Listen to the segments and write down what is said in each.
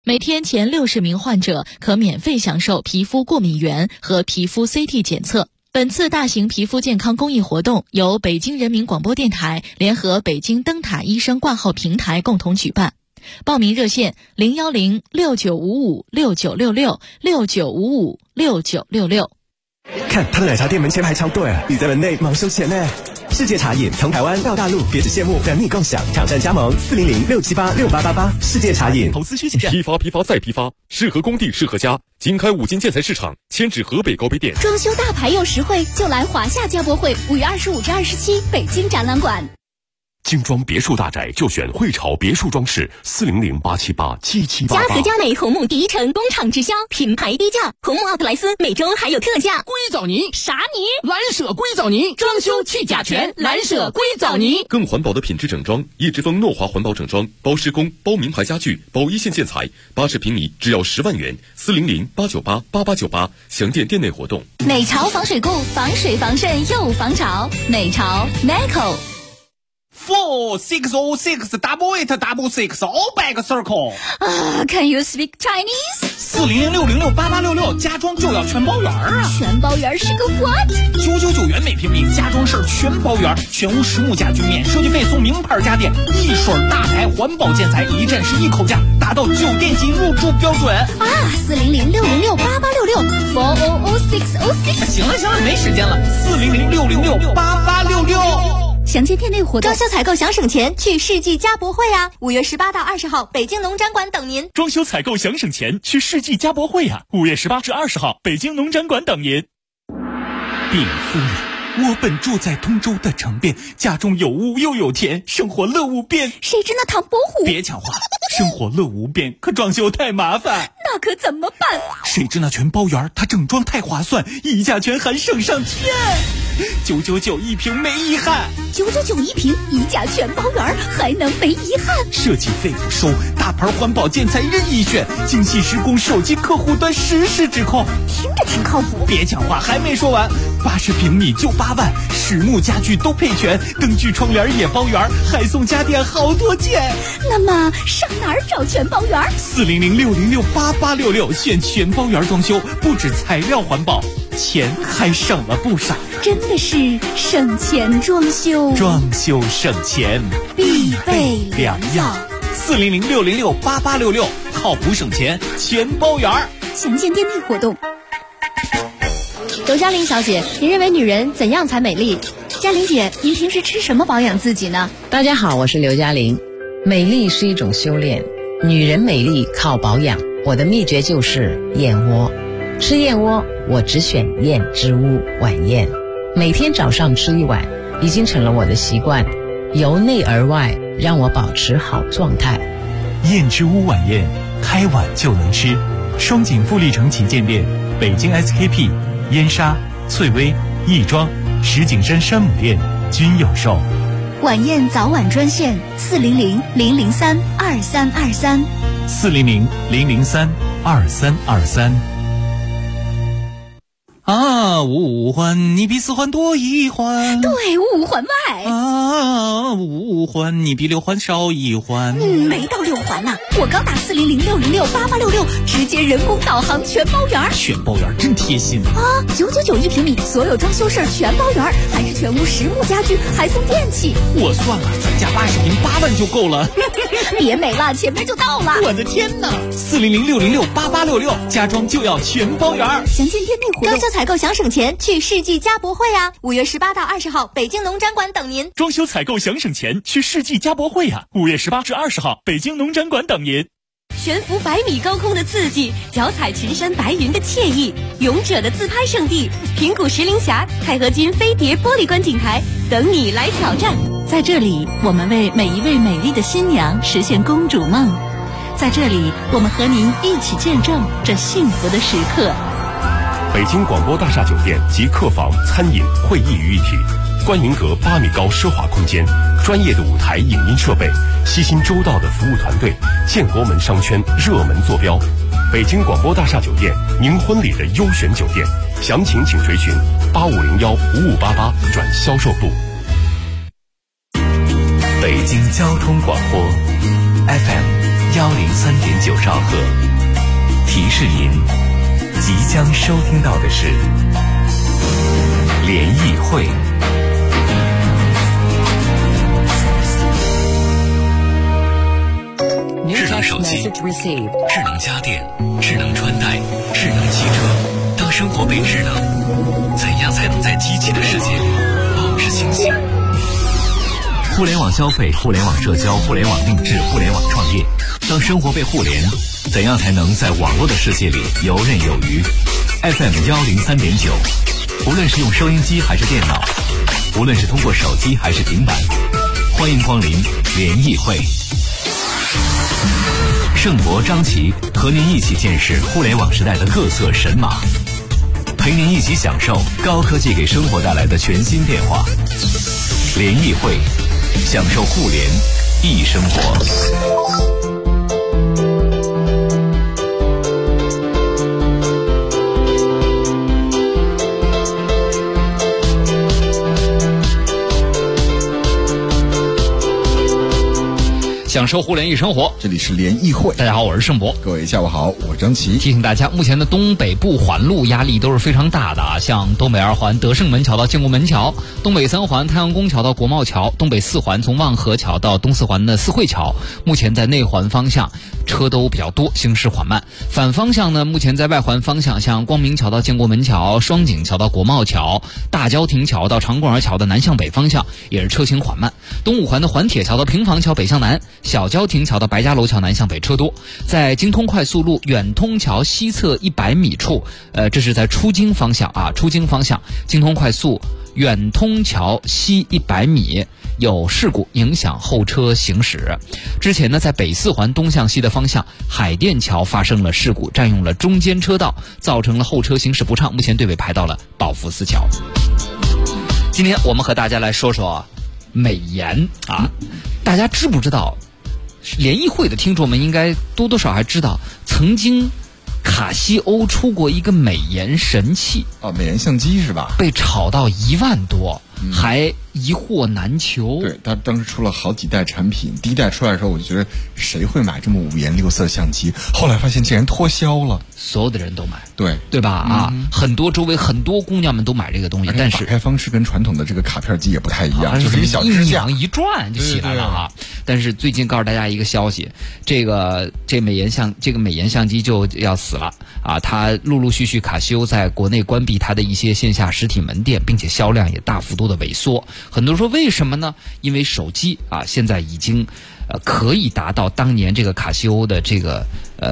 每天前60名患者可免费享受皮肤过敏原和皮肤 CT 检测。本次大型皮肤健康公益活动由北京人民广播电台联合北京灯塔医生挂号平台共同举办。报名热线0106955696669556966。 看他的奶茶店门前排超队，你在门内忙收钱呢。世界茶饮从台湾到大陆，别只羡慕，等你共享。挑战加盟400-678-6888。世界茶饮。 投资需谨慎。批发再批发，适合工地适合家。经开5金建材市场，迁至河北高碑店。 装修大牌又实惠，就来华夏家博会5月25至27北京展览馆。 精装别墅大宅就选汇潮别墅装饰，400-878-7788。 嘉泽佳美红木第一城工厂直销，品牌低价，红木奥特莱斯每周还有特价。 硅藻泥啥泥？ 蓝舍硅藻泥，装修去甲醛，蓝舍硅藻泥。 更环保的品质整装，叶之峰诺华环保整装，包施工，包名牌家具，包一线建材，80平米只要10万元，400-898-8898，详见店内活动。 美潮防水固，防水防渗又防潮，美潮 Meco。 460688866 all back circle。 Can you speak Chinese？ 400-606-8866，家装就要全包圆啊！ 全包圆是个 what ？999元每平米，家装事全包圆，全屋实木家具免设计费送名牌家电，一水大牌环保建材，一站式一口价，达到酒店级入住标准啊！400-606-8866，400-606。 行了，没时间了，400-606-8866。 详见店内活动。装修采购想省钱，去世纪家博会啊！5月18到20号，北京农展馆等您。 装修采购想省钱，去世纪家博会啊！5月18至20号，北京农展馆等您。禀夫人，我本住在通州的城边，家中有屋又有田，生活乐无边。 谁知那唐伯虎？ 别讲话，生活乐无边，可装修太麻烦。 那可怎么办？ 谁知那全包圆，它整装太划算，溢价权还省上天。999一平没遗憾 ，999一平，溢价全包圆，还能没遗憾？ 设计费不收，大牌环保建材任意选，精细施工，手机客户端实时指控， 听着挺靠谱。 别讲话，还没说完，80平米就8万，实木家具都配全，灯具窗帘也包圆，还送家电好多件。 那么上哪儿找全包圆 ？400-606-8866，选全包圆装修，不止材料环保，钱还省了不少。 真的是省钱装修， 装修省钱必备良药。 400-606-8866，靠谱省钱全包圆。 详见店内活动。 刘嘉玲小姐，您认为女人怎样才美丽？ 嘉玲姐，您平时吃什么保养自己呢？ 大家好，我是刘嘉玲。美丽是一种修炼，女人美丽靠保养。我的秘诀就是燕窝。吃燕窝，我只选燕之屋晚宴。每天早上吃1碗，已经成了我的习惯，由内而外让我保持好状态。 燕之屋晚宴，开碗就能吃。双井富力城旗舰店、北京 SKP、燕莎、翠微、亦庄、石景山山姆店均有售。 晚宴早晚专线400-003-2323。 400-003-2323。五环你比4环多1环， 对，5环外 5环你比6环少1环。 没到6环呢，我刚打400-606-8866，直接人工导航全包圆。 全包圆真贴心啊！999一平米，所有装修事全包圆，还是全屋实木家具，还送电器。 我算了，咱家80平8万就够了。 别美了，前面就到了。 我的天哪！400-606-8866，家装就要全包圆。 详见店内活动。装修采购想省钱，去世纪家博会啊！5月18到20号，北京农展馆等您。 装修采购想省钱，去世纪家博会啊！5月18至20号，北京农展馆等您。 悬浮100米高空的刺激，脚踩群山白云的惬意，勇者的自拍圣地平谷石林峡钛合金飞碟玻璃观景台等你来挑战。 在这里，我们为每一位美丽的新娘实现公主梦。在这里，我们和您一起见证这幸福的时刻。 北京广播大厦酒店及客房、餐饮、会议于一体，观云阁8米高奢华空间，专业的舞台影音设备，悉心周到的服务团队，建国门商圈热门坐标。北京广播大厦酒店，您婚礼的优选酒店，详情请垂询8501-5588转销售部。 北京交通广播 FM 103.9兆赫。提示您，即将收听到的是联谊会。智能手机、智能家电、智能穿戴、智能汽车，当生活被智能，怎样才能在机器的世界里保持清醒？互联网消费、互联网社交、互联网定制、互联网创业，当生活被互联，怎样才能在网络的世界里游刃有余？ FM 103.9，无论是用收音机还是电脑，无论是通过手机还是平板，欢迎光临联谊会。盛博、张琪和您一起见识互联网时代的各色神马，陪您一起享受高科技给生活带来的全新变化。联谊会，享受互联易生活。 享受互联易生活， 这里是联谊会。 大家好，我是盛博。 各位下午好，我是张琪。 提醒大家，目前的东北部环路压力都是非常大的啊，像东北2环德胜门桥到建国门桥，东北3环太阳宫桥到国贸桥，东北4环从望河桥到东4环的四惠桥，目前在内环方向车都比较多，行驶缓慢。反方向呢，目前在外环方向，像光明桥到建国门桥、双井桥到国贸桥、大郊亭桥到长公园桥的南向北方向也是车行缓慢。东5环的环铁桥到平房桥北向南，小郊亭桥到白家楼桥南向北车多。在京通快速路远通桥西侧100米处，这是在出京方向啊，出京方向京通快速远通桥西100米有事故，影响后车行驶。之前呢，在北4环东向西的方向，海淀桥发生了事故，占用了中间车道，造成了后车行驶不畅，目前队尾排到了宝福寺桥。今天我们和大家来说说美颜啊，大家知不知道？联谊会的听众们应该多多少少还知道，曾经卡西欧出过一个美颜神器哦，美颜相机是吧？ 被炒到1万多，还一货难求。 对，他当时出了好几代产品，第一代出来的时候，我就觉得谁会买这么5颜6色相机？后来发现竟然脱销了， 所有的人都买， 对吧？啊，很多周围很多姑娘们都买这个东西，但是打开方式跟传统的这个卡片机也不太一样，就是一个小支架， 一转就起来了啊。但是最近告诉大家一个消息，这美颜相机就要死了啊！它陆陆续续卡西欧在国内关闭它的一些线下实体门店，并且销量也大幅度的萎缩。很多人说为什么呢？因为手机啊现在已经可以达到当年这个卡西欧的这个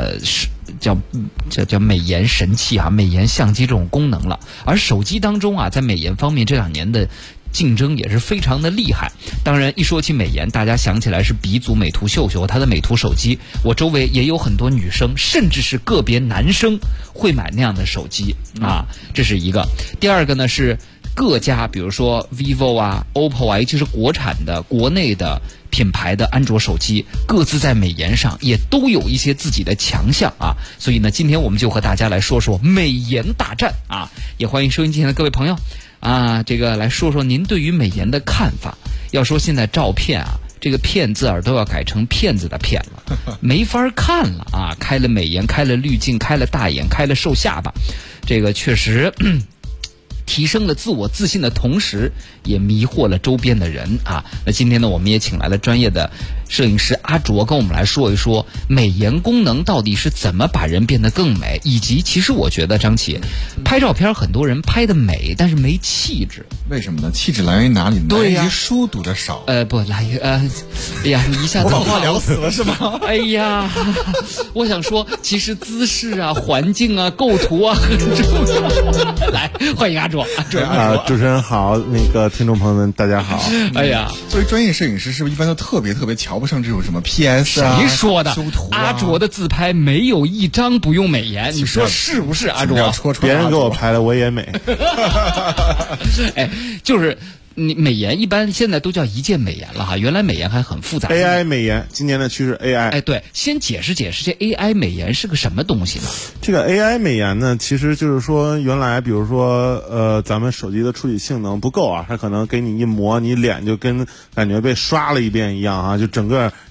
叫美颜神器啊，美颜相机这种功能了。而手机当中啊，在美颜方面这2年的竞争也是非常的厉害。当然一说起美颜，大家想起来是鼻祖美图秀秀，它的美图手机，我周围也有很多女生甚至是个别男生会买那样的手机啊，这是一个。第二个呢是各家比如说 vivo 啊 OPPO 啊，就是国产的国内的品牌的安卓手机，各自在美颜上也都有一些自己的强项啊。所以呢，今天我们就和大家来说说美颜大战啊，也欢迎收音机前的各位朋友啊，这个来说说您对于美颜的看法。要说现在照片啊，这个骗字耳都要改成骗子的骗了，没法看了啊！开了美颜，开了滤镜，开了大眼，开了瘦下巴，这个确实提升了自我自信的同时，也迷惑了周边的人啊。那今天呢，我们也请来了专业的摄影师阿卓，跟我们来说一说美颜功能到底是怎么把人变得更美，以及其实我觉得张琪拍照片很多人拍的美，但是没气质。 为什么呢？气质来源于哪里呢？ 对呀， 来源于书读的少。 不来源哎呀，你一下子我把话聊死了是吗？ 哎呀，我想说，其实姿势啊、环境啊、构图啊很重要。来，欢迎阿卓。 主持人好，那个听众朋友们大家好。 哎呀， 作为专业摄影师，是不是一般都特别瞧不上这种什么 PS 啊？ 谁说的？ 修图啊？ 阿卓的自拍没有一张不用美颜，你说是不是？阿卓， 别人给我拍的我也美。 哎，就是你美颜一般现在都叫一键美颜了哈，原来美颜还很复杂。 AI 美颜，今年的趋势 AI。 哎，对，先解释解释这 AI 美颜是个什么东西呢？ 这个 AI 美颜呢，其实就是说原来比如说咱们手机的处理性能不够啊，它可能给你一磨，你脸就跟感觉被刷了一遍一样啊，就整个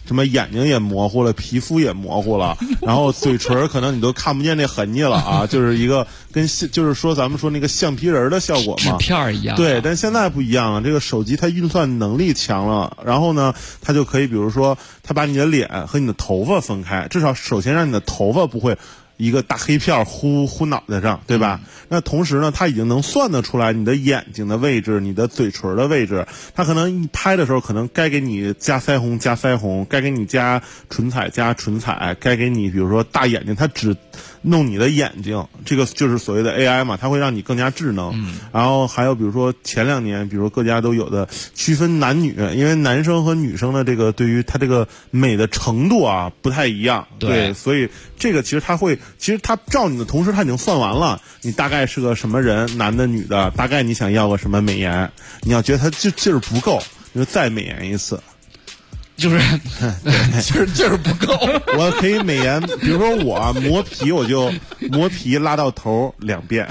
什么眼睛也模糊了，皮肤也模糊了，然后嘴唇可能你都看不见那痕迹了啊，就是一个就是说咱们说那个橡皮人的效果嘛， 纸片一样。 对，但现在不一样了，这个手机它运算能力强了，然后呢，它就可以比如说它把你的脸和你的头发分开，至少首先让你的头发不会一个大黑片糊脑袋上，对吧？那同时呢，它已经能算得出来你的眼睛的位置，你的嘴唇的位置。它可能一拍的时候，可能该给你加腮红加腮红，该给你加唇彩加唇彩，该给你比如说大眼睛，它只弄你的眼睛，这个就是所谓的 AI 嘛，它会让你更加智能。然后还有比如说前2年，比如说各家都有的区分男女，因为男生和女生的这个对于他这个美的程度啊不太一样，对，所以这个其实它照你的同时，它已经算完了，你大概是个什么人，男的女的，大概你想要个什么美颜，你要觉得它劲儿不够，你就再美颜一次。 就是劲儿不够， 我可以美颜，比如说我磨皮，我就磨皮拉到头2遍。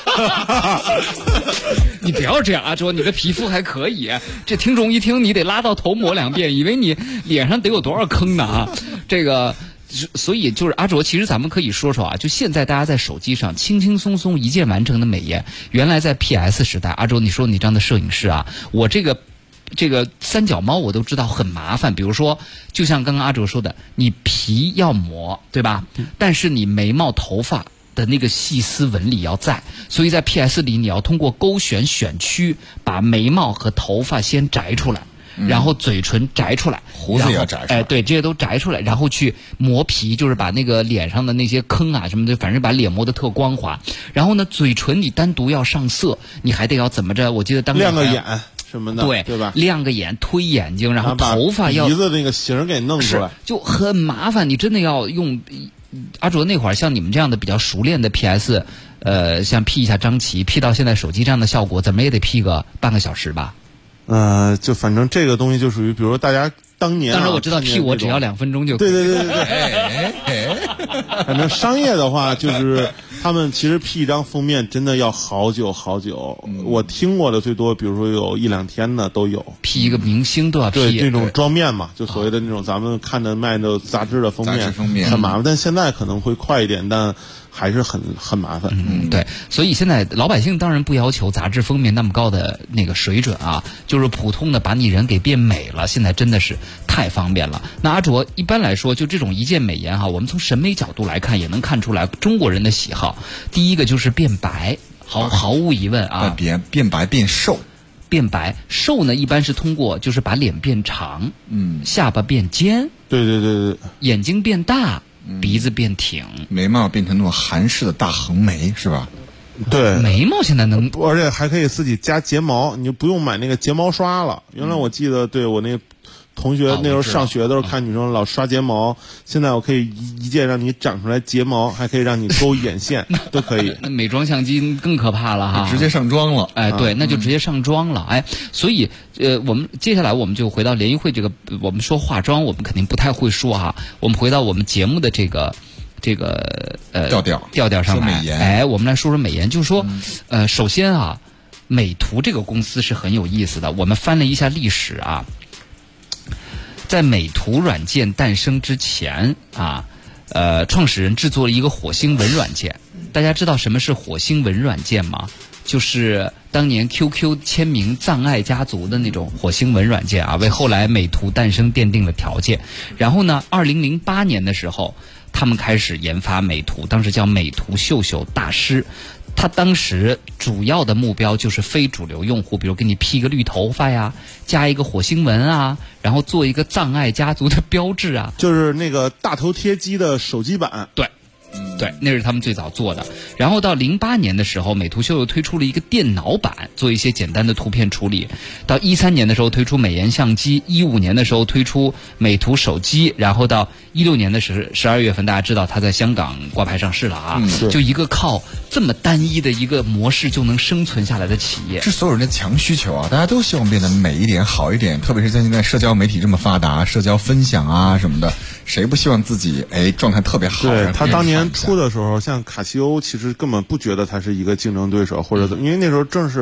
你不要这样啊，说你的皮肤还可以，这听众一听你得拉到头磨2遍，以为你脸上得有多少坑呢啊？这个。所以就是阿卓，其实咱们可以说说啊，就现在大家在手机上轻轻松松一键完成的美颜，原来在 PS 时代，阿卓你说你这样的摄影师啊，我这个三脚猫我都知道很麻烦，比如说就像刚刚阿卓说的，你皮要磨对吧？但是你眉毛头发的那个细丝纹理要在，所以在 PS 里你要通过勾选选区把眉毛和头发先摘出来。然后嘴唇摘出来， 胡子也要摘出来， 对，这些都摘出来，然后去磨皮，就是把那个脸上的那些坑啊什么的，反正把脸磨得特光滑。然后呢，嘴唇你单独要上色，你还得要怎么着？我记得当时亮个眼什么的， 对吧？ 亮个眼，推眼睛，然后头发要鼻子那个形给弄出来， 就很麻烦。你真的要用阿卓那会儿，像你们这样的比较熟练的 PS，像 P 一下张琪 ，P 到现在手机这样的效果，怎么也得 P 个半个小时吧。 就反正这个东西就属于，比如说大家当年， 当然我知道 P 我只要2分钟就可以。 对。反正商业的话，就是他们其实 P 一张封面真的要好久好久。我听过的最多，比如说有1-2天的都有。 P 一个明星都要 P。 对，这种妆面嘛，就所谓的那种咱们看的卖的杂志的封面，很麻烦。但现在可能会快一点，但还是很麻烦。 对，所以现在老百姓当然不要求杂志封面那么高的那个水准啊，就是普通的把你人给变美了，现在真的是太方便了。那阿卓一般来说，就这种一键美颜哈，我们从审美角度来看，也能看出来中国人的喜好。第一个就是变白，毫无疑问啊， 变白变瘦。 变白瘦呢，一般是通过就是把脸变长，下巴变尖， 对， 眼睛变大。鼻子变挺， 眉毛变成那种韩式的大横眉，是吧？ 对， 眉毛现在能， 而且还可以自己加睫毛，你就不用买那个睫毛刷了。原来我记得，对我那同学那时候上学的时候看女生老刷睫毛，现在我可以一键让你长出来睫毛，还可以让你勾眼线，都可以。 那美妆相机更可怕了哈， 直接上妆了。 哎，对，那就直接上妆了。哎，所以我们接下来我们就回到联谊会这个，我们说化妆，我们肯定不太会说哈。我们回到我们节目的这个调调上来。哎，我们来说说美颜，就是说，首先啊，美图这个公司是很有意思的。我们翻了一下历史啊。在美图软件诞生之前啊，创始人制作了一个火星文软件。大家知道什么是火星文软件吗？就是当年 QQ 签名葬爱家族的那种火星文软件啊，为后来美图诞生奠定了条件。然后呢，2008年的时候，他们开始研发美图，当时叫美图秀秀大师。他当时主要的目标就是非主流用户，比如给你 P 个绿头发呀，加一个火星文啊，然后做一个葬爱家族的标志啊， 就是那个大头贴机的手机版。 对，那是他们最早做的。然后到08年的时候，美图秀秀推出了一个电脑版，做一些简单的图片处理。到13年的时候推出美颜相机，15年的时候推出美图手机，然后到16年的12月份，大家知道它在香港挂牌上市了啊。就一个靠这么单一的一个模式就能生存下来的企业， 是所有人的强需求啊！大家都希望变得美一点、好一点，特别是在现在社交媒体这么发达，社交分享啊什么的，谁不希望自己状态特别好？ 对，他当年出的时候，像卡西欧其实根本不觉得它是一个竞争对手，或者因为那时候正是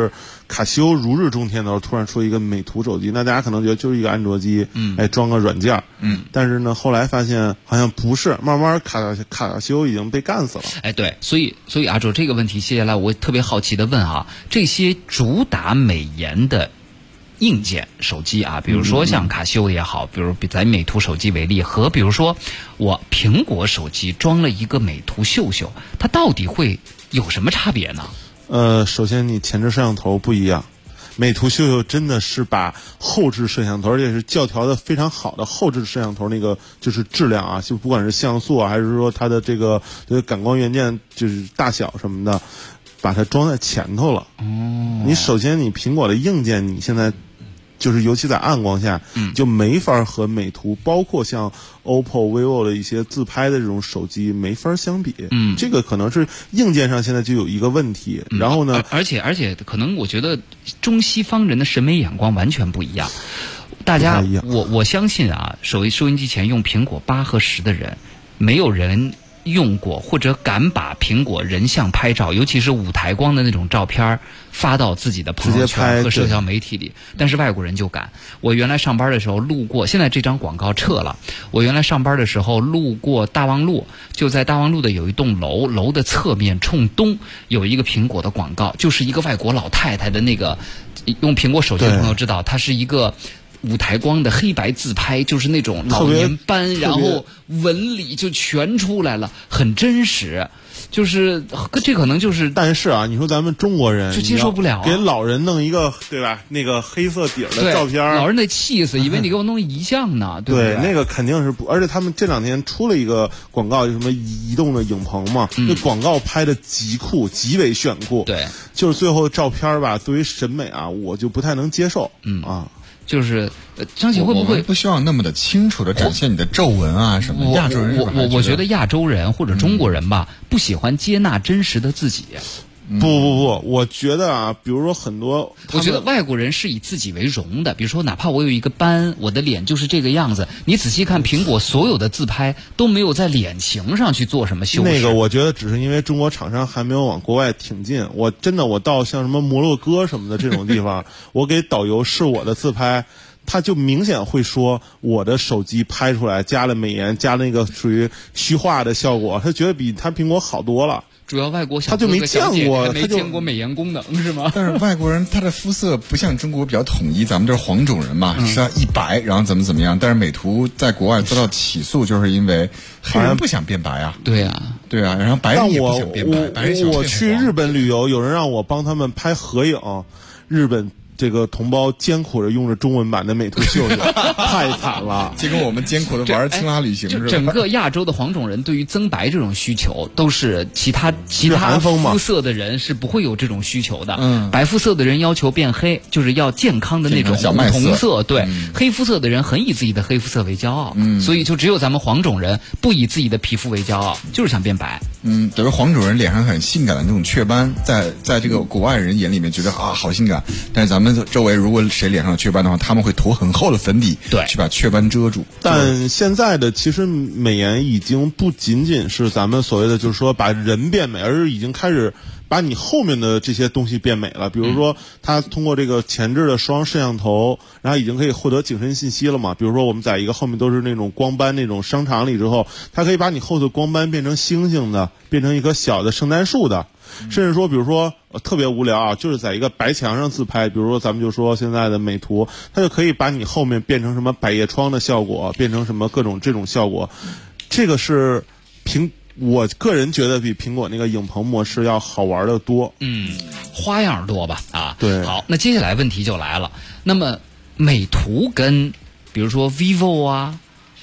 卡西欧如日中天的时候，突然出一个美图手机，那大家可能觉得就是一个安卓机，装个软件，但是呢，后来发现好像不是，慢慢卡西欧已经被干死了。 对，所以阿卓这个问题，接下来我特别好奇的问啊，这些主打美颜的硬件手机啊，比如说像卡西欧也好，比如咱美图手机为例，和比如说我苹果手机装了一个美图秀秀，它到底会有什么差别呢？ 首先你前置摄像头不一样，美图秀秀真的是把后置摄像头，而且是校调的非常好的后置摄像头，那个就是质量啊，就不管是像素啊，还是说它的这个感光元件就是大小什么的，把它装在前头了。你首先你苹果的硬件，你现在就是尤其在暗光下，就没法和美图，包括像 OPPO、vivo 的一些自拍的这种手机没法相比。这个可能是硬件上现在就有一个问题。然后呢， 而且可能我觉得中西方人的审美眼光完全不一样。大家，我相信啊，收音机前用苹果8和10的人，没有人用过或者敢把苹果人像拍照，尤其是舞台光的那种照片发到自己的朋友圈和社交媒体里，但是外国人就敢。我原来上班的时候路过，现在这张广告撤了。我原来上班的时候路过大望路，就在大望路的有一栋楼，楼的侧面冲东有一个苹果的广告，就是一个外国老太太的那个，用苹果手机的朋友知道，它是一个舞台光的黑白自拍，就是那种老年斑，然后纹理就全出来了，很真实。就是这可能就是， 但是啊，你说咱们中国人就接受不了啊， 给老人弄一个对吧？那个黑色底儿的照片， 老人得气死，以为你给我弄遗像呢，对不对？ 那个肯定是不，而且他们这2天出了一个广告，就什么移动的影棚嘛，那广告拍的极酷，极为炫酷， 对， 就是最后照片吧，对于审美啊，我就不太能接受， 就是张姐会不会不希望那么的清楚的展现你的皱纹啊什么？亚洲人我觉得亚洲人或者中国人吧，不喜欢接纳真实的自己。 不，我觉得啊，比如说很多， 我觉得外国人是以自己为荣的。比如说，哪怕我有一个斑，我的脸就是这个样子。你仔细看苹果所有的自拍都没有在脸型上去做什么修饰。 那个我觉得只是因为中国厂商还没有往国外挺进。我到像什么摩洛哥什么的这种地方，我给导游试我的自拍。他就明显会说我的手机拍出来加了美颜，加了那个属于虚化的效果，他觉得比他苹果好多了。 主要外国他就没见过， 没见过美颜功能是吗？ 但是外国人他的肤色不像中国比较统一，咱们这是黄种人嘛，是要一白，然后怎么样？但是美图在国外遭到起诉，就是因为黑人不想变白啊。 对啊， 然后白人也不想变白，白人我去日本旅游，有人让我帮他们拍合影，日本这个同胞艰苦着用着中文版的美图秀秀，太惨了。 就跟我们艰苦的玩青蛙旅行似的。 整个亚洲的黄种人对于增白这种需求，都是其他肤色的人是不会有这种需求的。白肤色的人要求变黑，就是要健康的那种红色。对，黑肤色的人很以自己的黑肤色为骄傲。所以就只有咱们黄种人不以自己的皮肤为骄傲，就是想变白。 等于黄种人脸上很性感的那种雀斑，在这个国外人眼里面觉得啊好性感，但是咱们周围如果谁脸上有雀斑的话，他们会涂很厚的粉底， 对， 去把雀斑遮住。 但现在的其实美颜已经不仅仅是咱们所谓的就是说把人变美，而是已经开始把你后面的这些东西变美了。比如说它通过这个前置的双摄像头，然后已经可以获得景深信息了嘛。比如说我们在一个后面都是那种光斑那种商场里之后，它可以把你后头光斑变成星星的，变成一棵小的圣诞树的。甚至说比如说特别无聊啊，就是在一个白墙上自拍，比如说咱们就说现在的美图，它就可以把你后面变成什么百叶窗的效果，变成什么各种这种效果。这个是我个人觉得比苹果那个影棚模式要好玩的多。 花样多吧啊。 对。 好，那接下来问题就来了，那么美图跟比如说 vivo 啊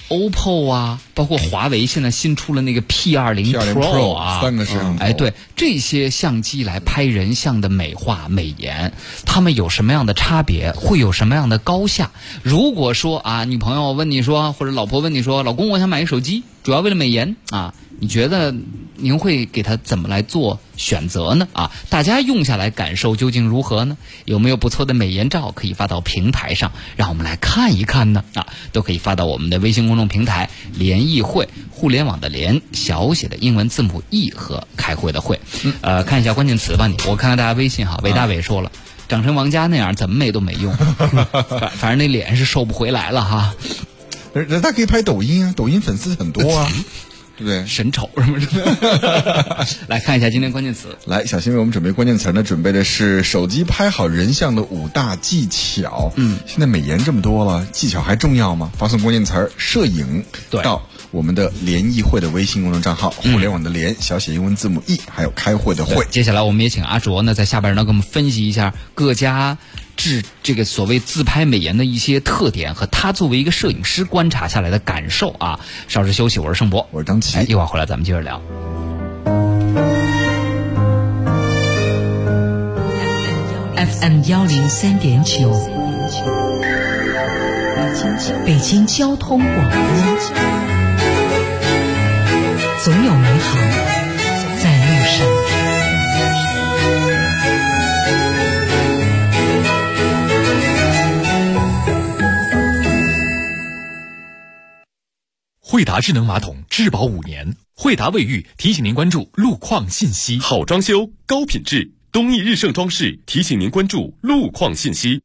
OPPO 啊，包括华为现在新出了那个 P20 Pro 啊 ，3个摄像头， 对这些相机来拍人像的美化美颜，它们有什么样的差别？会有什么样的高下？如果说啊，女朋友问你说，或者老婆问你说，老公我想买一手机，主要为了美颜啊，你觉得您会给它怎么来做选择呢？啊，大家用下来感受究竟如何呢？有没有不错的美颜照可以发到平台上，让我们来看一看呢？啊，都可以发到我们的微信公众平台联谊会，互联网的联，小写的英文字母 E 和开会的会。看一下关键词吧，我看看大家微信哈。韦大伟说了，长成王佳那样怎么美都没用，反正那脸是收不回来了哈。 人家可以拍抖音啊，抖音粉丝很多啊。对不对？ 神丑什么的。来看一下今天关键词。 来，小新为我们准备关键词呢，准备的是手机拍好人像的5大技巧。现在美颜这么多了，技巧还重要吗？发送关键词摄影到我们的联谊会的微信公众账号，互联网的联，小写英文字母 E， 还有开会的会。 接下来我们也请阿卓呢在下边呢给我们分析一下各家这个所谓自拍美颜的一些特点和他作为一个摄影师观察下来的感受啊。稍事休息，我是盛博， 我是张琪， 一会儿回来咱们接着聊。 FM 103.9，北京交通广播，总有美好在路上。 惠达智能马桶质保5年，惠达卫浴提醒您关注路况信息。 好装修，高品质，东义日盛装饰提醒您关注路况信息。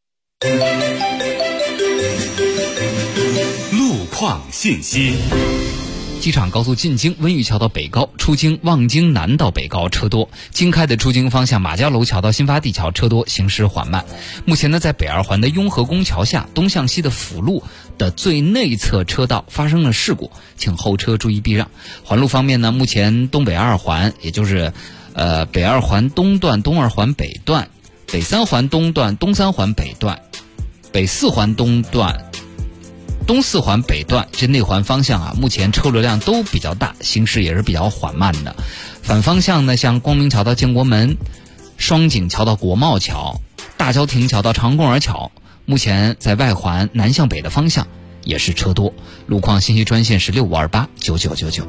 路况信息。 机场高速进京温榆桥到北高，出京望京南到北高车多，京开的出京方向马家楼桥到新发地桥车多，行驶缓慢。目前呢，在北二环的雍和宫桥下东向西的辅路的最内侧车道发生了事故，请后车注意避让。环路方面呢，目前东北二环，也就是北二环东段、东二环北段、北三环东段、东三环北段、北四环东段、东四环北段这内环方向啊，目前车流量都比较大，行驶也是比较缓慢的。反方向呢，像光明桥到建国门、双井桥到国贸桥、大郊亭桥到长公园桥，目前在外环南向北的方向也是车多。路况信息专线是65289999。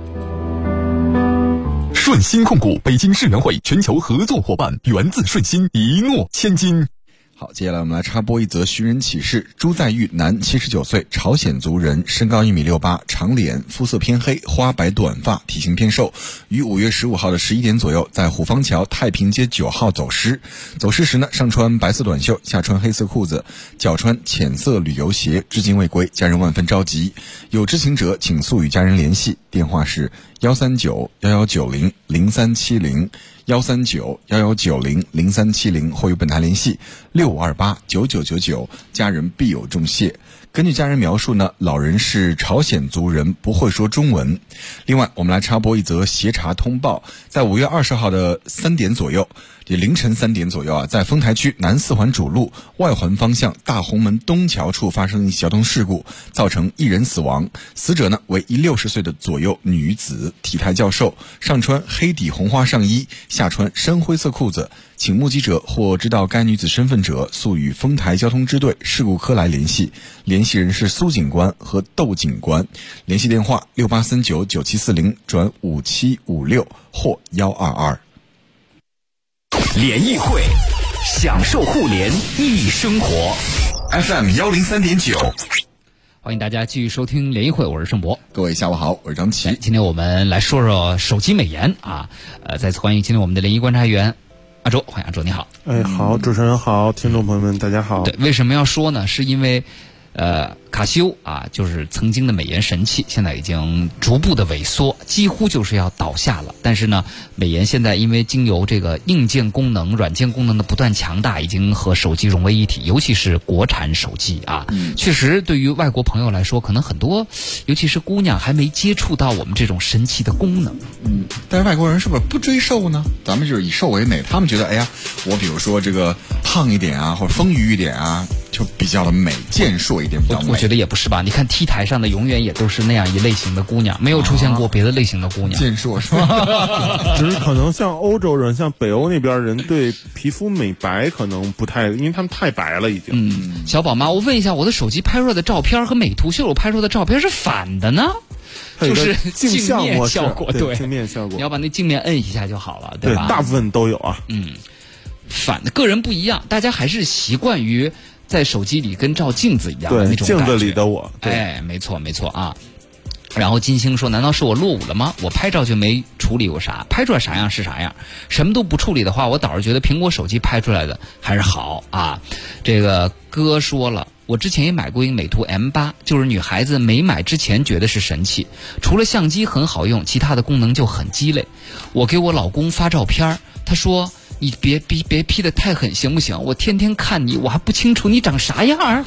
顺鑫控股北京智能会全球合作伙伴，源自顺鑫，一诺千金。 好，接下来我们来插播一则寻人启事。朱在玉，男，79岁，朝鲜族人，身高1.68米，长脸，肤色偏黑，花白短发，体型偏瘦，于5月15号的11点左右在虎坊桥太平街9号走失。走失时呢，上穿白色短袖，下穿黑色裤子，脚穿浅色旅游鞋，至今未归，家人万分着急。有知情者请速与家人联系，电话是139-1190-0370。139-1190-0370，或与本台联系65289999，家人必有重谢。根据家人描述呢，老人是朝鲜族人，不会说中文。另外，我们来插播一则协查通报，在5月20号的3点左右，也凌晨3点左右啊，在丰台区南4环主路外环方向大红门东桥处发生一起交通事故，造成1人死亡。死者呢为一60岁的左右女子，体态较瘦，上穿黑底红花上衣，下穿深灰色裤子。请目击者或知道该女子身份者速与丰台交通支队事故科来联系，联系人是苏警官和窦警官，联系电话68399740-5756或122。 联谊会，享受互联易生活。FM 103.9， 欢迎大家继续收听联谊会，我是盛博。 各位下午好，我是张琪。 今天我们来说说手机美颜啊，再次欢迎今天我们的联谊观察员阿周，欢迎阿周，你好。 好，主持人好，听众朋友们大家好。 对，为什么要说呢？是因为卡西欧啊，就是曾经的美颜神器，现在已经逐步的萎缩，几乎就是要倒下了。但是呢，美颜现在因为经由这个硬件功能、软件功能的不断强大，已经和手机融为一体，尤其是国产手机啊，确实对于外国朋友来说，可能很多，尤其是姑娘还没接触到我们这种神奇的功能。 但是外国人是不是不追瘦呢？咱们就是以瘦为美，他们觉得，哎呀，我比如说这个胖一点啊，或者丰腴一点啊，就比较的美，健硕一点比较美。 我觉得也不是吧？你看 T 台上的永远也都是那样一类型的姑娘，没有出现过别的类型的姑娘。 健硕是吧？ 只是可能像欧洲人，像北欧那边人对皮肤美白可能不太，因为他们太白了已经。 小宝妈，我问一下，我的手机拍出来的照片和美图秀秀拍出来的照片是反的呢？ 就是镜像模式效果，对， 镜面效果， 你要把那镜面摁一下就好了，对吧？ 大部分都有啊。 个人不一样，大家还是习惯于在手机里跟照镜子一样的那种感觉。 镜子里的我， 哎，没错啊。然后金星说：“难道是我落伍了吗？我拍照就没处理过啥，拍出来啥样是啥样。什么都不处理的话，我倒是觉得苹果手机拍出来的还是好啊。”这个哥说了，我之前也买过一个美图 M8， 就是女孩子没买之前觉得是神器，除了相机很好用，其他的功能就很鸡肋。我给我老公发照片，他说：“你别 P 得太狠行不行？我天天看你，我还不清楚你长啥样。”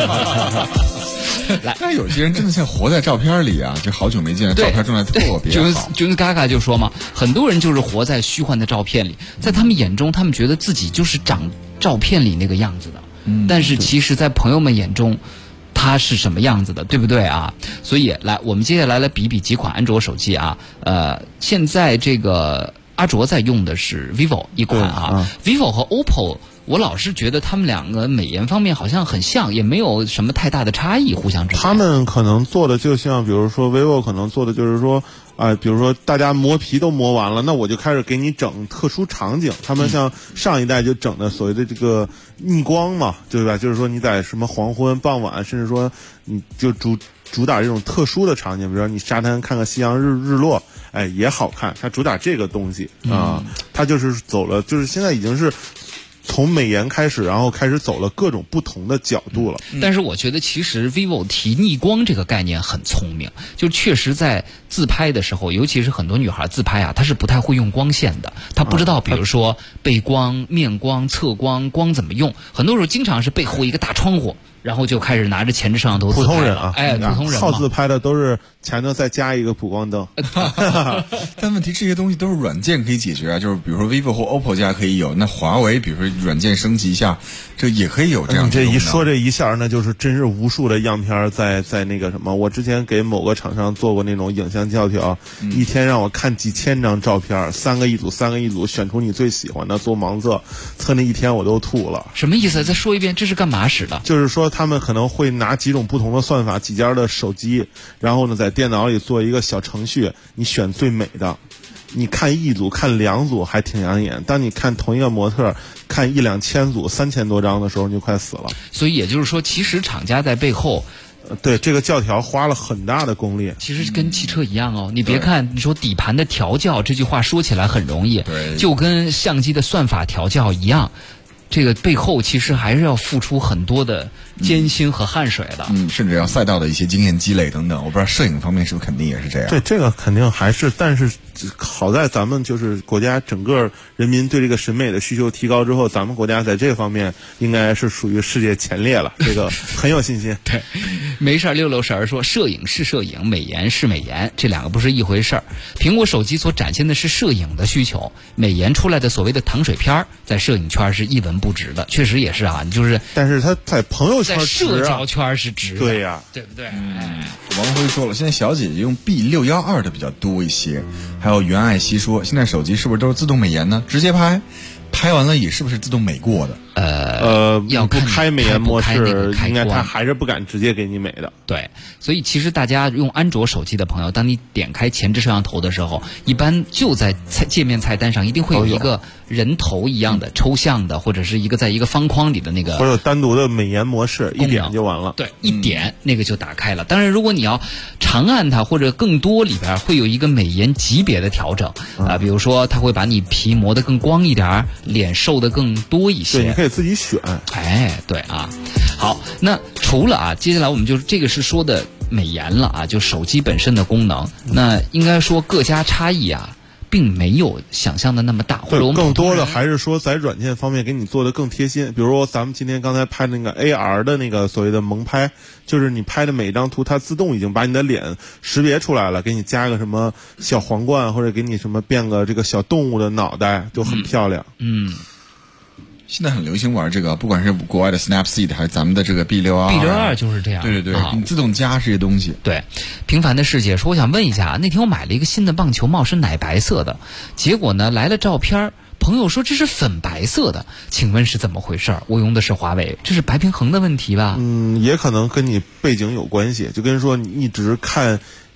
但有些人真的像活在照片里啊，就好久没见，照片状态特别好。 就是嘎嘎就说嘛，很多人就是活在虚幻的照片里，在他们眼中，他们觉得自己就是长照片里那个样子的，但是其实在朋友们眼中，它是什么样子的，对不对啊？所以我们接下来比几款安卓手机啊，现在这个阿卓在用的是 vivo 一款啊，vivo 和 OPPO。我老是觉得他们两个美颜方面好像很像，也没有什么太大的差异，互相之间。 他们可能做的就像，比如说 vivo 可能做的就是说，比如说大家磨皮都磨完了，那我就开始给你整特殊场景。他们像上一代就整的所谓的这个逆光嘛，对吧？就是说你在什么黄昏、傍晚，甚至说你就主打这种特殊的场景，比如说你沙滩看个夕阳日落，也好看。它主打这个东西啊，它就是走了，就是现在已经是从美颜开始，然后开始走了各种不同的角度了。 但是我觉得其实 vivo 提逆光这个概念很聪明，就确实在自拍的时候，尤其是很多女孩自拍啊，她是不太会用光线的，她不知道比如说背光、面光、侧光怎么用，很多时候经常是背后一个大窗户，然后就开始拿着前置摄像头自拍了。 普通人啊， 普通人靠自拍的都是前头再加一个补光灯。 但问题这些东西都是软件可以解决啊，就是比如说 vivo 或 OPPO 家可以有，那华为比如说软件升级一下，这也可以有这样的。 这一说这一下，那就是真是无数的样片在那个什么。我之前给某个厂商做过那种影像教条，一天让我看几千张照片，3个一组，选出你最喜欢的，做盲测，测那一天我都吐了。 什么意思？再说一遍，这是干嘛使的？ 就是说他们可能会拿几种不同的算法，几家的手机，然后呢在电脑里做一个小程序，你选最美的。你看1组看2组还挺养眼，当你看同一个模特看1-2千组3000多张的时候，你就快死了。 所以也就是说，其实厂家在背后对这个教条花了很大的功力。 其实跟汽车一样哦，你别看你说底盘的调教这句话说起来很容易，就跟相机的算法调教一样，这个背后其实还是要付出很多的艰辛和汗水的， 甚至要赛道的一些经验积累等等。我不知道摄影方面是不是肯定也是这样。 对，这个肯定还是，但是好在咱们就是国家整个人民对这个审美的需求提高之后，咱们国家在这方面应该是属于世界前列了，这个很有信心。 对，没事儿溜溜神儿说，摄影是摄影，美颜是美颜，这两个不是一回事儿。苹果手机所展现的是摄影的需求，美颜出来的所谓的糖水片儿，在摄影圈是一文不值的，确实也是啊，就是， 但是他在朋友圈、 在社交圈是值的， 对呀， 对不对？ 王辉说了，现在小姐姐用 B612的比较多一些，还有袁爱希说，现在手机是不是都是自动美颜呢？直接拍完了也是不是自动美过的？ 要不开美颜模式， 应该他还是不敢直接给你美的。 对，所以其实大家用安卓手机的朋友，当你点开前置摄像头的时候，一般就在界面菜单上一定会有一个人头一样的抽象的，或者是一个在一个方框里的那个， 或者单独的美颜模式，一点就完了。 对，一点那个就打开了。当然，如果你要长按它或者更多，里边会有一个美颜级别的调整啊，比如说它会把你皮磨得更光一点，脸瘦得更多一些。 对，你可以自己选。 对啊。好，那除了接下来我们就是这个是说的美颜了啊，就手机本身的功能。那应该说各家差异并没有想象的那么大，或者我们更多的还是说在软件方面给你做的更贴心。比如说咱们今天刚才拍那个 AR 的那个所谓的萌拍，就是你拍的每一张图，它自动已经把你的脸识别出来了，给你加个什么小皇冠，或者给你什么变个这个小动物的脑袋，就很漂亮。 现在很流行玩这个，不管是国外的 Snapseed 还是咱们的这个 B612 就是这样。 对，你自动加这些东西。 对，平凡的世界说，我想问一下，那天我买了一个新的棒球帽，是奶白色的，结果呢来了照片，朋友说这是粉白色的，请问是怎么回事？我用的是华为，这是白平衡的问题吧？ 也可能跟你背景有关系，就跟说你一直看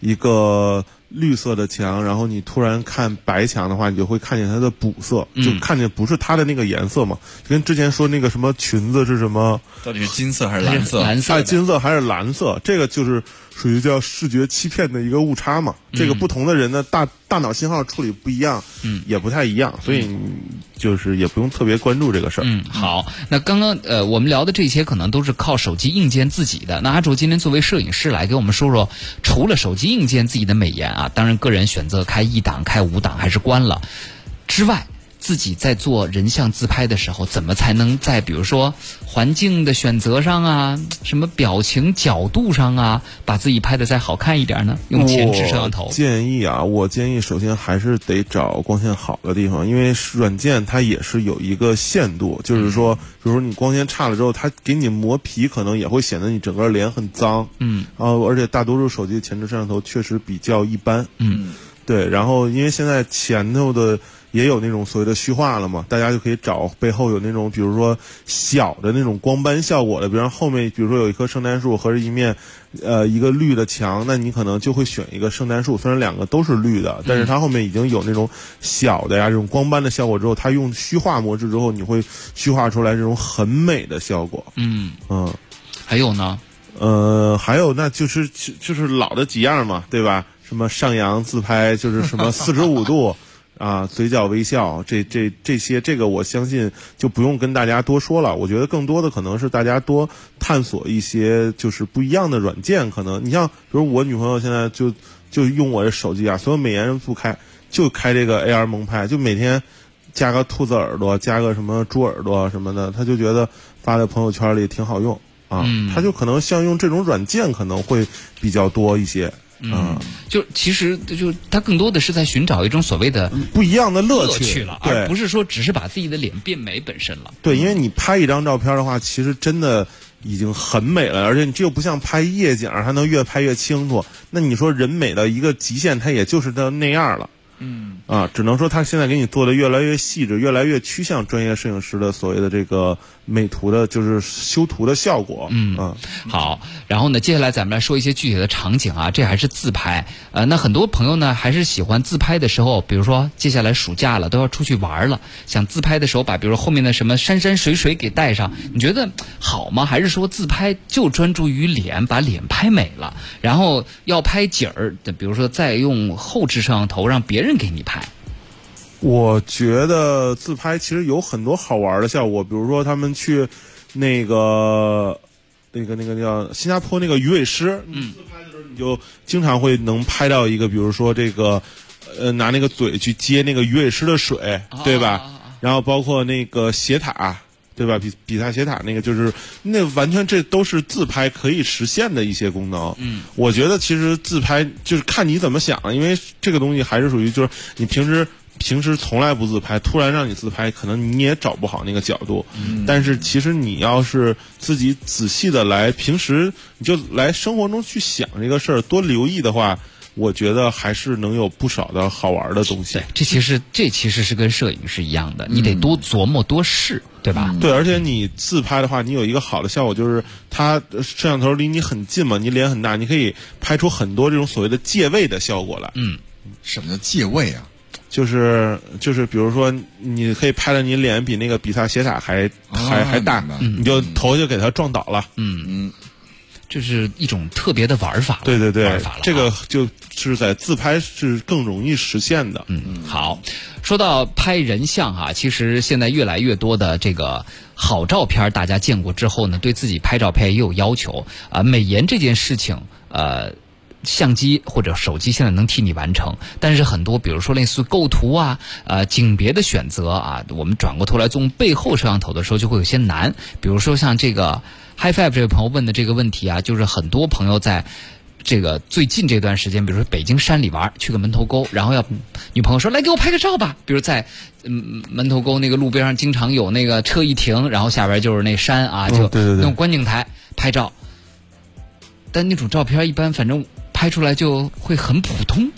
一个绿色的墙，然后你突然看白墙的话，你就会看见它的补色，就看见不是它的那个颜色嘛。跟之前说那个什么裙子是什么， 到底是金色还是蓝色？ 蓝色， 金色还是蓝色？这个就是属于叫视觉欺骗的一个误差嘛。这个不同的人的大脑信号处理不一样，也不太一样，所以就是也不用特别关注这个事儿。 好，那刚刚我们聊的这些可能都是靠手机硬件自己的。那阿卓今天作为摄影师来给我们说说，除了手机硬件自己的美颜啊，当然个人选择开1档、开5档还是关了之外，自己在做人像自拍的时候，怎么才能在比如说环境的选择上啊，什么表情角度上啊，把自己拍的再好看一点呢？用前置摄像头。 我建议首先还是得找光线好的地方，因为软件它也是有一个限度，就是说，比如说你光线差了之后，它给你磨皮，可能也会显得你整个脸很脏。而且大多数手机前置摄像头确实比较一般。对，然后因为现在前头的也有那种所谓的虚化了嘛，大家就可以找背后有那种比如说小的那种光斑效果的，比如后面比如说有一棵圣诞树和一面一个绿的墙，那你可能就会选一个圣诞树，虽然两个都是绿的，但是它后面已经有那种小的呀这种光斑的效果之后，它用虚化模式之后，你会虚化出来这种很美的效果。 还有呢？ 还有那就是老的几样嘛，对吧？什么上扬自拍，就是什么45度啊，嘴角微笑，这些，这个我相信就不用跟大家多说了。我觉得更多的可能是大家多探索一些就是不一样的软件。可能你像比如我女朋友现在就用我的手机啊，所有美颜不开，就开这个 AR 萌拍，就每天加个兔子耳朵，加个什么猪耳朵什么的，她就觉得发在朋友圈里挺好用啊。她就可能像用这种软件可能会比较多一些。 就其实就它更多的是在寻找一种所谓的不一样的乐趣了，而不是说只是把自己的脸变美本身了。 对，因为你拍一张照片的话，其实真的已经很美了，而且你这又不像拍夜景，还能越拍越清楚。那你说人美的一个极限，它也就是到那样了。只能说他现在给你做的越来越细致，越来越趋向专业摄影师的所谓的这个美图的，就是修图的效果。 好，然后呢，接下来咱们来说一些具体的场景啊，这还是自拍。那很多朋友呢还是喜欢自拍的时候，比如说接下来暑假了，都要出去玩了，想自拍的时候把比如说后面的什么山山水水给带上，你觉得好吗？还是说自拍就专注于脸，把脸拍美了，然后要拍景儿，比如说再用后置摄像头让别人给你拍？ 我觉得自拍其实有很多好玩的效果，比如说他们去那个叫新加坡那个鱼尾狮，自拍的时候你就经常会能拍到一个，比如说这个拿那个嘴去接那个鱼尾狮的水，对吧？然后包括那个斜塔，对吧？比萨斜塔那个，就是那完全这都是自拍可以实现的一些功能。我觉得其实自拍就是看你怎么想，因为这个东西还是属于就是你平时从来不自拍，突然让你自拍，可能你也找不好那个角度。但是其实你要是自己仔细的来，平时你就来生活中去想这个事儿，多留意的话，我觉得还是能有不少的好玩的东西。 这其实是跟摄影是一样的，你得多琢磨多试，对吧？ 对，而且你自拍的话，你有一个好的效果，就是它摄像头离你很近嘛，你脸很大，你可以拍出很多这种所谓的借位的效果来。 什么叫借位啊？ 就是比如说你可以拍的你脸比那个比萨斜塔还大，你就头就给它撞倒了。 这是一种特别的玩法。 对，这个就是在自拍是更容易实现的。 好，说到拍人像啊，其实现在越来越多的这个好照片大家见过之后呢，对自己拍照片也有要求啊。美颜这件事情相机或者手机现在能替你完成，但是很多比如说类似构图啊景别的选择啊，我们转过头来从背后摄像头的时候就会有些难。比如说像这个 High Five 这位朋友问的这个问题啊，就是很多朋友在这个最近这段时间，比如说北京山里玩，去个门头沟，然后要女朋友说来给我拍个照吧，比如在门头沟那个路边上经常有那个车一停，然后下边就是那山啊，就用观景台拍照，但那种照片一般反正拍出来就会很普通。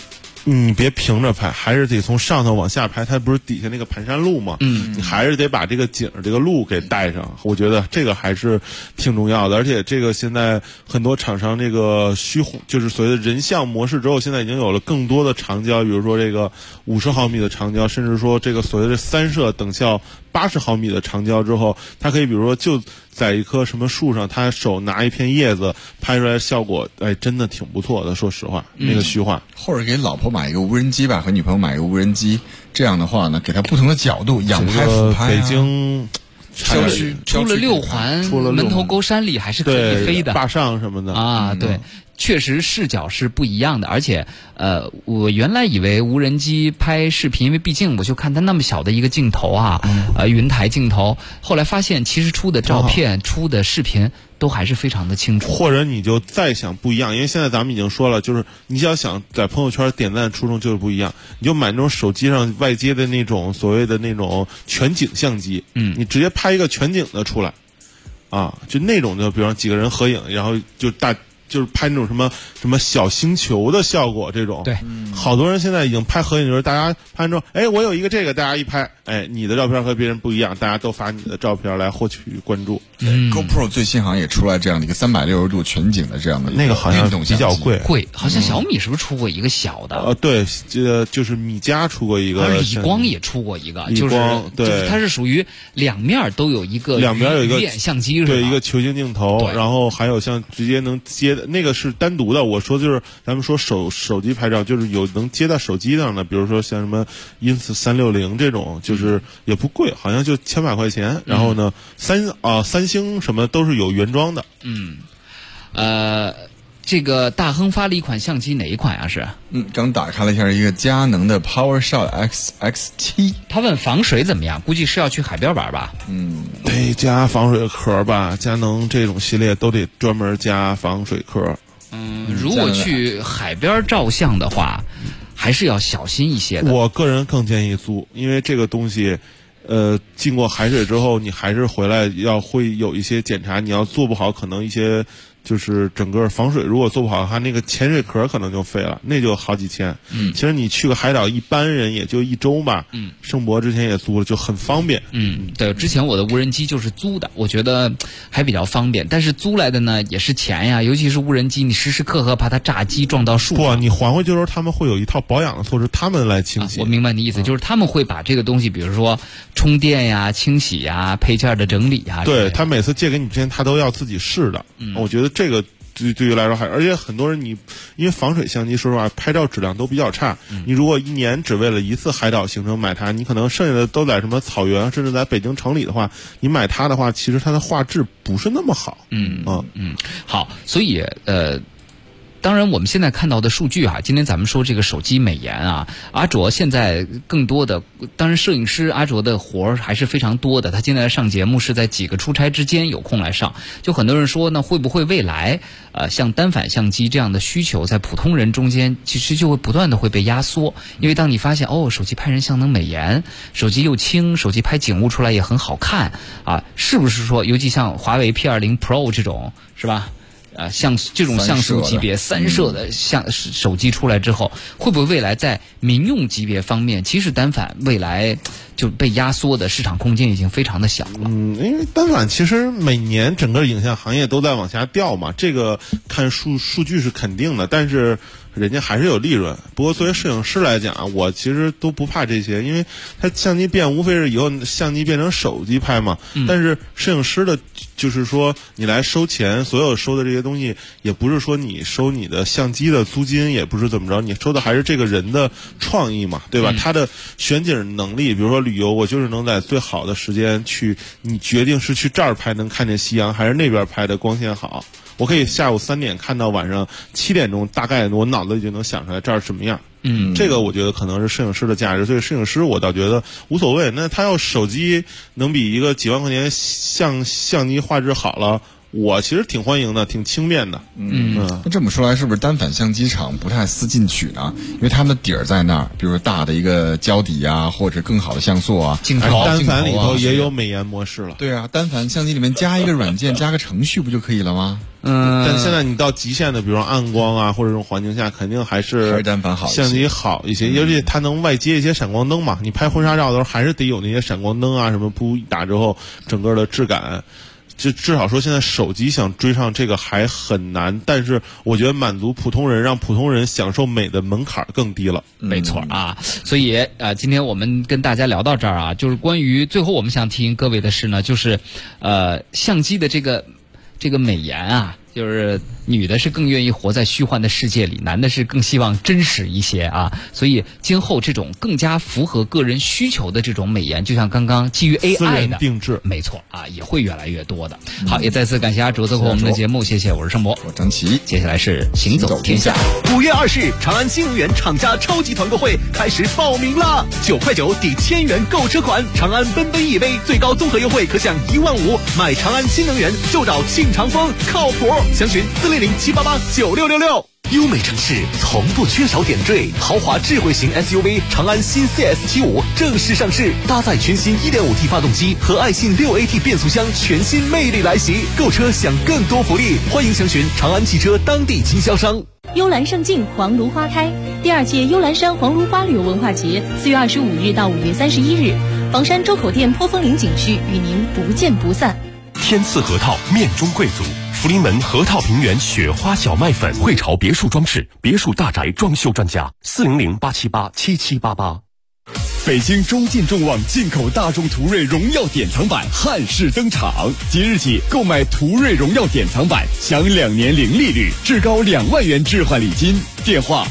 你别平着拍，还是得从上头往下拍。它不是底下那个盘山路吗？你还是得把这个景这个路给带上。我觉得这个还是挺重要的。而且这个现在很多厂商这个就是所谓的人像模式之后，现在已经有了更多的长焦，比如说这个50毫米的长焦，甚至说这个所谓的3摄等效80毫米的长焦之后，它可以比如说就在一棵什么树上，他手拿一片叶子拍出来的效果，真的挺不错的。说实话，那个虚化， 或者给老婆买一个无人机吧，和女朋友买一个无人机，这样的话呢，给她不同的角度，仰拍、俯拍。 北京郊区出了6环，门头沟山里还是可以飞的， 坝上什么的啊，对。确实视角是不一样的，而且我原来以为无人机拍视频，因为毕竟我就看它那么小的一个镜头啊，云台镜头，后来发现其实出的照片、出的视频都还是非常的清楚。 或者你就再想不一样，因为现在咱们已经说了，就是你想在朋友圈点赞初衷就是不一样，你就买那种手机上外接的那种所谓的那种全景相机，你直接拍一个全景的出来，啊，就那种就比方几个人合影，然后就是拍那种什么小星球的效果，这种对， 好多人现在已经拍合影，就是大家拍之后，我有一个这个，大家一拍，你的照片和别人不一样，大家都发你的照片来获取关注。 GoPro 最新好像也出来这样的一个360度全景的这样的那个好像比较贵， 好像小米是不是出过一个小的？ 对，就是米家出过一个， 理光也出过一个，就是它是属于两面都有一个鱼眼相机，是吧？ 对，一个球形镜头，然后还有像直接能接的那个是单独的。我说就是咱们说手机拍照，就是有能接到手机上的，比如说像什么Ins 360这种，就是也不贵，好像就千把块钱。然后呢，三星什么都是有原装的。 这个大亨发了一款相机，哪一款呀？是？ 刚打开了一下一个佳能的 PowerShot X7。他问防水怎么样？估计是要去海边玩吧？ 得加防水壳吧？佳能这种系列都得专门加防水壳。 如果去海边照相的话，还是要小心一些的。 我个人更建议租，因为这个东西。进过海水之后，你还是回来会有一些检查，你要做不好，可能一些就是整个防水如果做不好，它那个潜水壳可能就废了，那就好几千。其实你去个海岛，一般人也就1周吧。盛博之前也租了，就很方便。 对，之前我的无人机就是租的，我觉得还比较方便，但是租来的呢也是钱呀，尤其是无人机，你时时刻刻怕它炸机撞到树上。 不，你还回去的时候，他们会有一套保养的措施，他们来清洗。 我明白你意思，就是他们会把这个东西，比如说充电呀、清洗呀、配件的整理呀。 对，他每次借给你之前，他都要自己试的。我觉得这个对于来说而且很多人因为防水相机，说实话拍照质量都比较差。你如果1年只为了一次海岛行程买它，你可能剩下的都在什么草原，甚至在北京城里的话，你买它的话，其实它的画质不是那么好。 好，所以当然，我们现在看到的数据今天咱们说这个手机美颜啊，阿卓现在更多的，当然摄影师阿卓的活儿还是非常多的。他现在上节目是在几个出差之间有空来上。就很多人说呢，会不会未来像单反相机这样的需求在普通人中间其实就会不断的会被压缩？因为当你发现手机拍人像能美颜，手机又轻，手机拍景物出来也很好看啊，是不是说尤其像华为P20 Pro 这种，是吧？像这种像素级别3摄的手机出来之后，会不会未来在民用级别方面，其实单反未来就被压缩的市场空间已经非常的小了？ 因为单反其实每年整个影像行业都在往下掉嘛，这个看数据是肯定的，但是人家还是有利润。不过作为摄影师来讲，我其实都不怕这些，因为它相机变无非是以后相机变成手机拍嘛。但是摄影师的就是说你来收钱，所有收的这些东西也不是说你收你的相机的租金，也不是怎么着，你收的还是这个人的创意嘛，对吧？他的选景能力，比如说旅游，我就是能在最好的时间去，你决定是去这儿拍能看见夕阳，还是那边拍的光线好，我可以下午3点看到晚上7点钟，大概我脑子里就能想出来这儿什么样。这个我觉得可能是摄影师的价值，所以摄影师我倒觉得无所谓。那他要手机能比一个几万块钱相机画质好了， 我其实挺欢迎的，挺轻便的。 那这么说来，是不是单反相机厂不太思进取呢？因为他们的底儿在那儿，比如大的一个胶底啊，或者更好的像素啊， 单反里头也有美颜模式了。 对啊，单反相机里面加一个软件，加个程序不就可以了吗？ 但现在你到极限的，比如说暗光啊，或者这种环境下，肯定还是单反好， 相机好一些，而且它能外接一些闪光灯嘛。你拍婚纱照的时候，还是得有那些闪光灯啊，什么布一打之后，整个的质感。就至少说，现在手机想追上这个还很难，但是我觉得满足普通人，让普通人享受美的门槛更低了。 没错啊，所以今天我们跟大家聊到这儿啊，就是关于最后我们想提醒各位的是呢，就是相机的这个美颜啊。就是女的是更愿意活在虚幻的世界里，男的是更希望真实一些啊。所以今后这种更加符合个人需求的这种美颜，就像刚刚基于 AI 的私人定制， 没错啊，也会越来越多的。好，也再次感谢阿卓做客我们的节目，谢谢，我是盛博， 我张琪。 接下来是行走天下。 5月20日，长安新能源厂家超级团购会开始报名啦！9块9抵1000元购车款，长安奔奔 EV 最高综合优惠可享15000，买长安新能源就找庆长风，靠谱。详询400-788-9666。优美城市从不缺少点缀，豪华智慧型 SUV 长安新 CS75 正式上市，搭载全新 1.5T 发动机和爱信 6AT 变速箱，全新魅力来袭。购车享更多福利，欢迎详询长安汽车当地经销商。 幽兰胜境，黄芦花开。第2届幽兰山黄芦花旅游文化节4月25日到5月31日，房山周口店坡峰岭景区与您不见不散。 天赐核桃，面中贵族。福临门核桃平原雪花小麦粉，汇潮别墅装饰，别墅大宅装修专家，400-878-7788。 北京中进众旺进口大众途锐荣耀典藏版汉式登场，即日起购买途锐荣耀典藏版，享2年零利率，至高2万元置换礼金。电话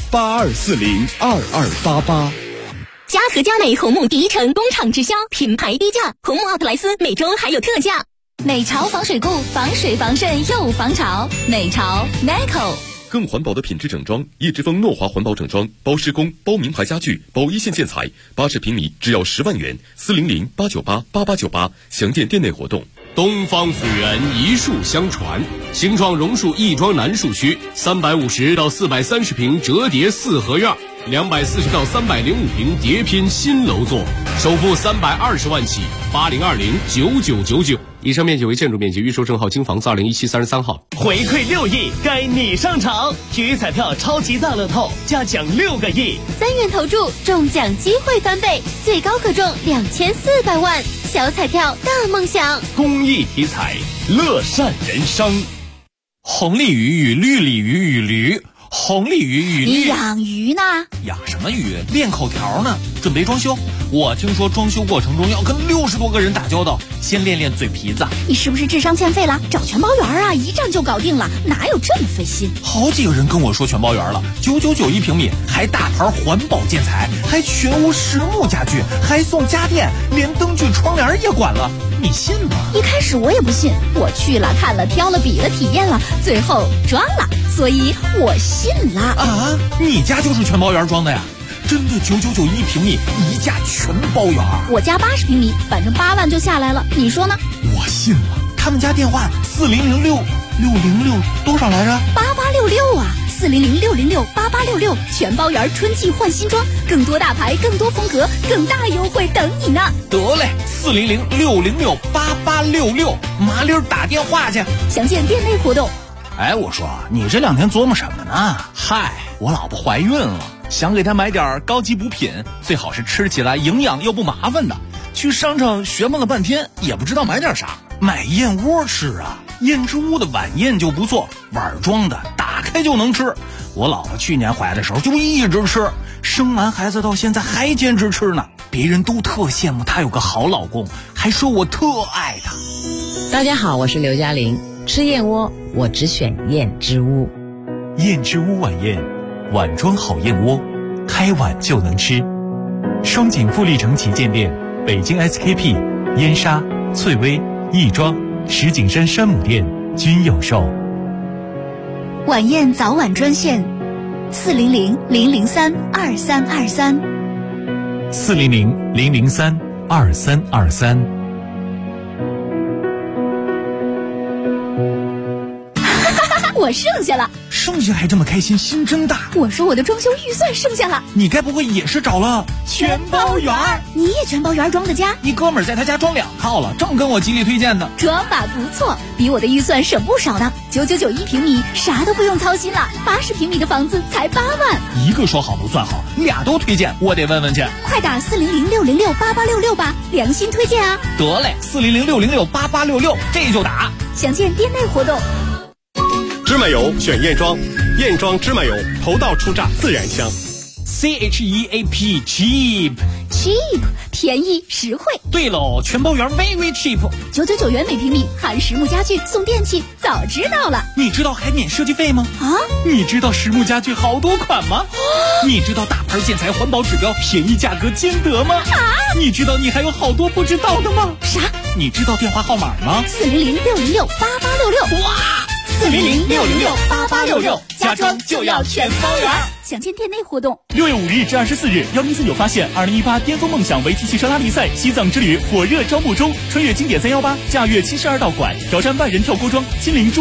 82402288。 嘉禾佳美红木第一城工厂直销，品牌低价，红木奥特莱斯每周还有特价。美潮防水固，防水防渗又防潮。美潮 NICO。 更环保的品质整装，叶之峰诺华环保整装，包施工，包名牌家具，包一线建材，80平米只要10万元，400-898-8898，详见店内活动。 东方府源一树相传，新创榕树亦庄南树区350到430平折叠4合院，240到305平叠拼新楼座，首付320万起，80209999。以上面积为建筑面积，预售证号京房子2017 33号。 回馈6亿，该你上场！体育彩票超级大乐透，加奖6个亿 ，3元投注，中奖机会翻倍，最高可中2400万。小彩票大梦想， 公益体彩，乐善人生。红鲤鱼与绿鲤鱼与驴，红鲤鱼与你养鱼呢？ 养什么鱼？练口条呢，准备装修。我听说装修过程中要跟60多个人打交道，先练练嘴皮子。 你是不是智商欠费了？找全包圆啊，一站就搞定了，哪有这么费心？ 好几个人跟我说全包圆了，999一平米，还大牌环保建材，还全屋实木家具，还送家电，连灯具窗帘也管了，你信吗？ 一开始我也不信，我去了看了挑了比了体验了，最后装了，所以我信了。 啊，你家就是全包圆装的呀？真的999一平米，一价全包圆。 我家80平米，反正8万就下来了，你说呢？ 我信了。他们家电话4006多少来着 ？8866啊，4006068866，全包圆春季换新装，更多大牌，更多风格，更大优惠等你呢。 得嘞，4006068866，麻溜打电话去。 详见店内活动。 哎，我说你这2天琢磨什么呢？嗨，我老婆怀孕了，想给她买点高级补品，最好是吃起来营养又不麻烦的。去商场学问了半天，也不知道买点啥，买燕窝吃啊。燕之屋的晚宴就不错，碗装的，打开就能吃。我老婆去年怀的时候就一直吃，生完孩子到现在还坚持吃呢。别人都特羡慕她有个好老公，还说我特爱她。 大家好，我是刘嘉玲。吃燕窝，我只选燕之屋。 燕之屋晚宴，碗装好燕窝，开碗就能吃。双井富力城旗舰店、北京 SKP、燕莎、翠微、亦庄、石景山山姆店均有售。 晚宴早晚专线：400-003-2323。 400-003-2323。 我剩下了。 剩下还这么开心，心真大。 我说我的装修预算剩下了。 你该不会也是找了全包园？ 你也全包园装的家？ 你哥们儿在他家装2套了，正跟我极力推荐呢。 装法不错，比我的预算省不少呢。9991平米，啥都不用操心了。80平米的房子才8万。 一个说好不算好，2都推荐，我得问问去。 快打400606886吧，良心推荐啊！ 得嘞，400606886，这就打。 详见店内活动。 芝麻油选燕庄，燕庄芝麻油，头道出榨自然香。 CHEAP cheap 便宜实惠。 对喽，全包园 very cheap， 999元每平米，含实木家具送电器，早知道了。 你知道还免设计费吗？ 啊？ 你知道实木家具好多款吗？你知道大牌建材环保指标，便宜价格兼得吗？ 啊？ 你知道你还有好多不知道的吗？ 啥？ 你知道电话号码吗 ？400606886。 哇！400606886，家装就要全包园。 详见店内活动。 6月5日至24日，姚明有发现2018巅峰梦想围棋汽车拉力赛西藏之旅火热招募中，穿越经典318，驾驭72道馆，挑战万人跳锅庄，亲临中